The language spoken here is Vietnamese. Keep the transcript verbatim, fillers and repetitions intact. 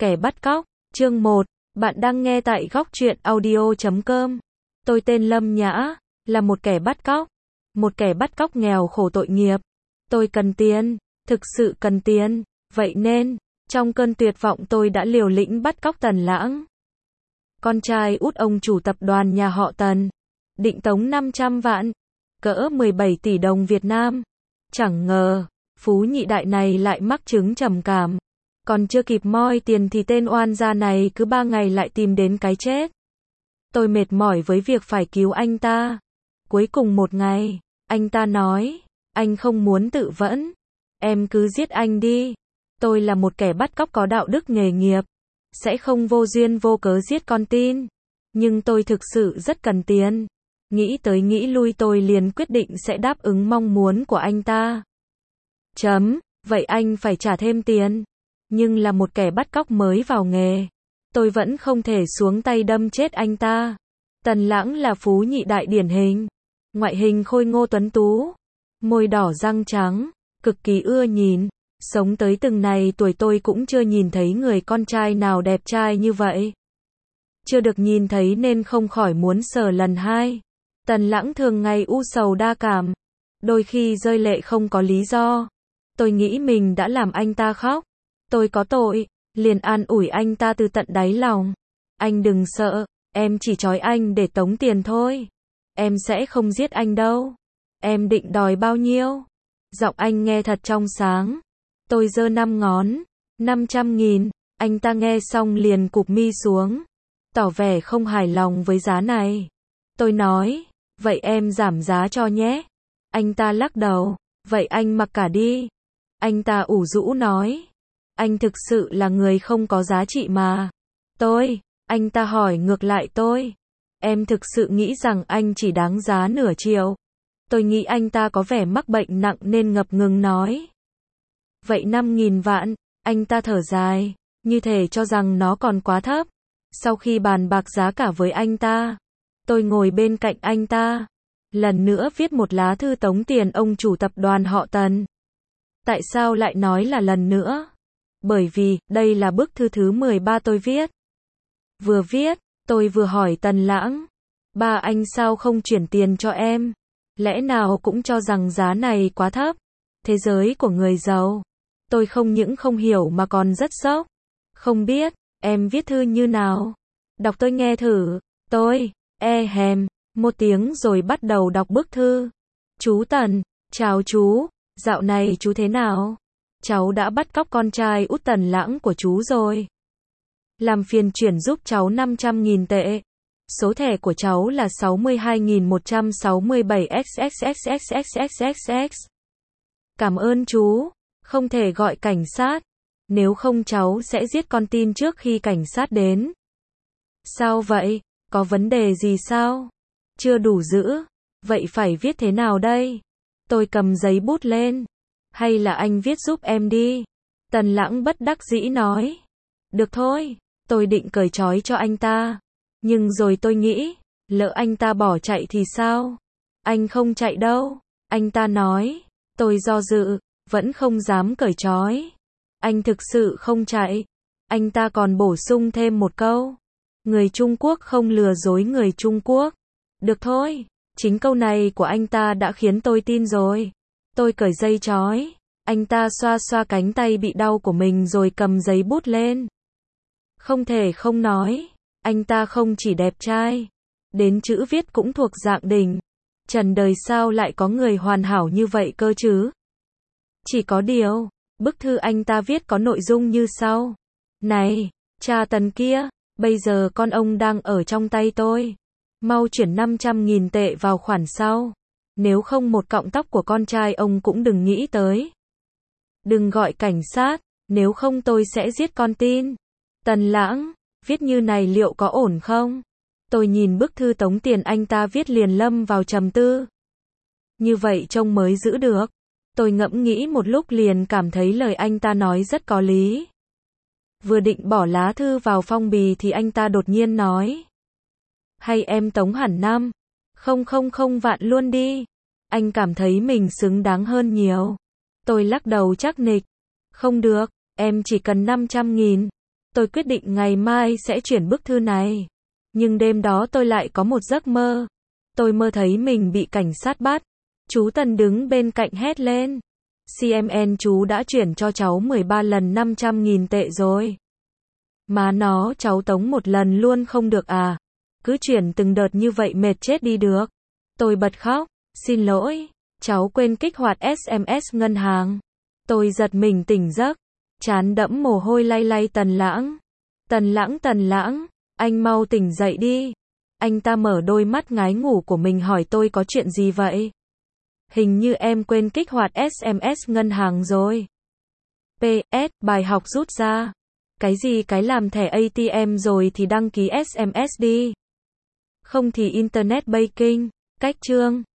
Kẻ bắt cóc, chương một. Bạn đang nghe tại góc truyện audio chấm com. Tôi tên Lâm Nhã, là một kẻ bắt cóc. Một kẻ bắt cóc nghèo khổ tội nghiệp. Tôi cần tiền, thực sự cần tiền. Vậy nên, trong cơn tuyệt vọng tôi đã liều lĩnh bắt cóc Tần Lãng. Con trai út ông chủ tập đoàn nhà họ Tần. Định tống năm trăm vạn. Cỡ mười bảy tỷ đồng Việt Nam. Chẳng ngờ, phú nhị đại này lại mắc chứng trầm cảm. Còn chưa kịp moi tiền thì tên oan gia này cứ ba ngày lại tìm đến cái chết. Tôi mệt mỏi với việc phải cứu anh ta. Cuối cùng một ngày, anh ta nói, anh không muốn tự vẫn. Em cứ giết anh đi. Tôi là một kẻ bắt cóc có đạo đức nghề nghiệp. Sẽ không vô duyên vô cớ giết con tin. Nhưng tôi thực sự rất cần tiền. Nghĩ tới nghĩ lui tôi liền quyết định sẽ đáp ứng mong muốn của anh ta. Chấm, vậy anh phải trả thêm tiền. Nhưng là một kẻ bắt cóc mới vào nghề, tôi vẫn không thể xuống tay đâm chết anh ta. Tần Lãng là phú nhị đại điển hình. Ngoại hình khôi ngô tuấn tú, môi đỏ răng trắng, cực kỳ ưa nhìn. Sống tới từng này tuổi tôi cũng chưa nhìn thấy người con trai nào đẹp trai như vậy. Chưa được nhìn thấy nên không khỏi muốn sờ lần hai. Tần Lãng thường ngày u sầu đa cảm, đôi khi rơi lệ không có lý do. Tôi nghĩ mình đã làm anh ta khóc. Tôi có tội, liền an ủi anh ta từ tận đáy lòng. Anh đừng sợ, em chỉ trói anh để tống tiền thôi. Em sẽ không giết anh đâu. Em định đòi bao nhiêu? Giọng anh nghe thật trong sáng. Tôi giơ năm ngón, năm trăm nghìn. Anh ta nghe xong liền cụp mi xuống, tỏ vẻ không hài lòng với giá này. Tôi nói, vậy em giảm giá cho nhé. Anh ta lắc đầu, vậy anh mặc cả đi. Anh ta ủ rũ nói, anh thực sự là người không có giá trị mà. Tôi, anh ta hỏi ngược lại tôi, em thực sự nghĩ rằng anh chỉ đáng giá nửa triệu. Tôi nghĩ anh ta có vẻ mắc bệnh nặng nên ngập ngừng nói, vậy năm nghìn vạn. Anh ta thở dài, như thể cho rằng nó còn quá thấp. Sau khi bàn bạc giá cả với anh ta, tôi ngồi bên cạnh anh ta, lần nữa viết một lá thư tống tiền ông chủ tập đoàn họ Tần. Tại sao lại nói là lần nữa? Bởi vì, đây là bức thư thứ mười ba tôi viết. Vừa viết, tôi vừa hỏi Tần Lãng, ba anh sao không chuyển tiền cho em? Lẽ nào cũng cho rằng giá này quá thấp? Thế giới của người giàu. Tôi không những không hiểu mà còn rất sốc. Không biết, em viết thư như nào? Đọc tôi nghe thử. Tôi, e hèm, một tiếng rồi bắt đầu đọc bức thư. Chú Tần, chào chú, dạo này chú thế nào? Cháu đã bắt cóc con trai út Tần Lãng của chú rồi. Làm phiền chuyển giúp cháu năm trăm nghìn tệ. Số thẻ của cháu là sáu mươi hai nghìn một trăm sáu mươi bảy x x x x x x x x. Cảm ơn chú. Không thể gọi cảnh sát. Nếu không cháu sẽ giết con tin trước khi cảnh sát đến. Sao vậy? Có vấn đề gì sao? Chưa đủ dữ. Vậy phải viết thế nào đây? Tôi cầm giấy bút lên. Hay là anh viết giúp em đi? Tần Lãng bất đắc dĩ nói. Được thôi, tôi định cởi trói cho anh ta. Nhưng rồi tôi nghĩ, lỡ anh ta bỏ chạy thì sao? Anh không chạy đâu. Anh ta nói. Tôi do dự, vẫn không dám cởi trói. Anh thực sự không chạy. Anh ta còn bổ sung thêm một câu. Người Trung Quốc không lừa dối người Trung Quốc. Được thôi, chính câu này của anh ta đã khiến tôi tin rồi. Tôi cởi dây trói. Anh ta xoa xoa cánh tay bị đau của mình rồi cầm giấy bút lên. Không thể không nói, anh ta không chỉ đẹp trai, đến chữ viết cũng thuộc dạng đỉnh. Trần đời sao lại có người hoàn hảo như vậy cơ chứ? Chỉ có điều, bức thư anh ta viết có nội dung như sau. Này, cha Tần kia, bây giờ con ông đang ở trong tay tôi. Mau chuyển năm trăm nghìn tệ vào khoản sau. Nếu không một cọng tóc của con trai ông cũng đừng nghĩ tới. Đừng gọi cảnh sát, nếu không tôi sẽ giết con tin. Tần Lãng, viết như này liệu có ổn không? Tôi nhìn bức thư tống tiền anh ta viết liền lâm vào trầm tư. Như vậy trông mới giữ được. Tôi ngẫm nghĩ một lúc liền cảm thấy lời anh ta nói rất có lý. Vừa định bỏ lá thư vào phong bì thì anh ta đột nhiên nói. Hay em tống hẳn năm, không không không vạn luôn đi. Anh cảm thấy mình xứng đáng hơn nhiều. Tôi lắc đầu chắc nịch. Không được, em chỉ cần năm trăm nghìn. Tôi quyết định ngày mai sẽ chuyển bức thư này. Nhưng đêm đó tôi lại có một giấc mơ. Tôi mơ thấy mình bị cảnh sát bắt. Chú Tần đứng bên cạnh hét lên. xê em en chú đã chuyển cho cháu mười ba lần năm trăm nghìn tệ rồi. Má nó, cháu tống một lần luôn không được à? Cứ chuyển từng đợt như vậy mệt chết đi được. Tôi bật khóc. Xin lỗi, cháu quên kích hoạt ét em ét ngân hàng. Tôi giật mình tỉnh giấc. Trán đẫm mồ hôi lay lay Tần Lãng. Tần Lãng Tần Lãng, anh mau tỉnh dậy đi. Anh ta mở đôi mắt ngái ngủ của mình hỏi tôi có chuyện gì vậy? Hình như em quên kích hoạt ét em ét ngân hàng rồi. pê ét, bài học rút ra. Cái gì cái làm thẻ a tê em rồi thì đăng ký ét em ét đi. Không thì Internet Banking. Cách chương.